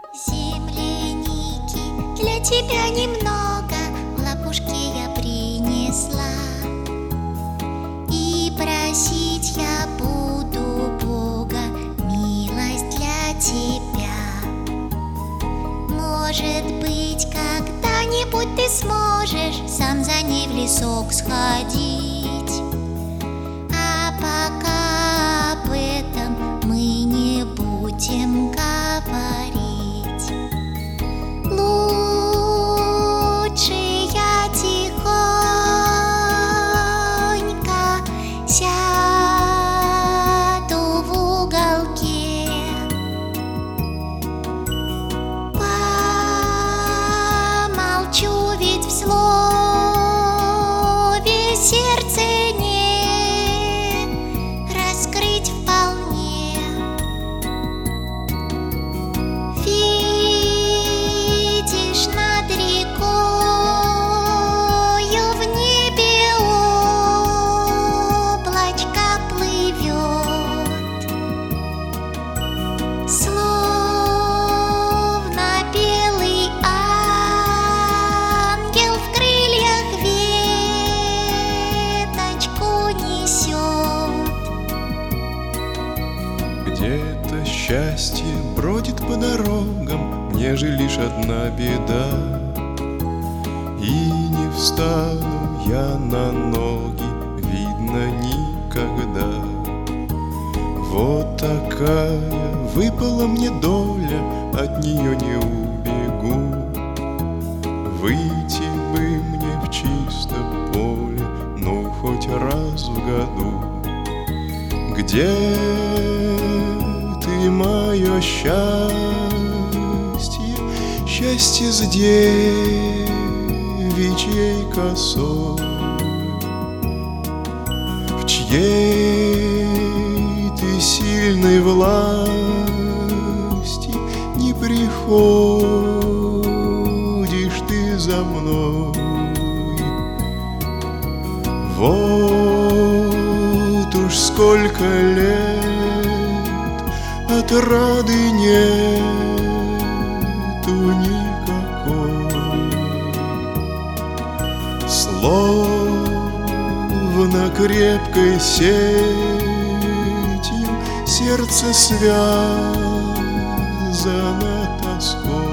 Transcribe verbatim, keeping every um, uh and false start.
Земляники для тебя немного в лапушке я принесла, и просить я буду Бога милость для тебя. Может быть, когда-нибудь ты сможешь сам за ней в лесок сходить, а пока об этом мы не будем говорить. Лучше я тихонько сяду в уголке, помолчу, ведь в слове сердце нет раскрыть вполне. Видишь, над рекою в небе облачко плывет, словно белый ангел в крыльях веточку несет. Где-то счастье бродит по дорогам, мне же лишь одна беда, и не встану я на ноги, видно, никогда. Вот такая выпала мне доля, от нее не убегу. Выйти бы мне в чисто поле, ну хоть раз в году. Где ты, мое счастье, счастье с девичьей косой, в чьей ты сильной власти не приходишь ты за мной. Вот уж сколько лет отрады нету никакой, словно крепкой сетью сердце связано тоской.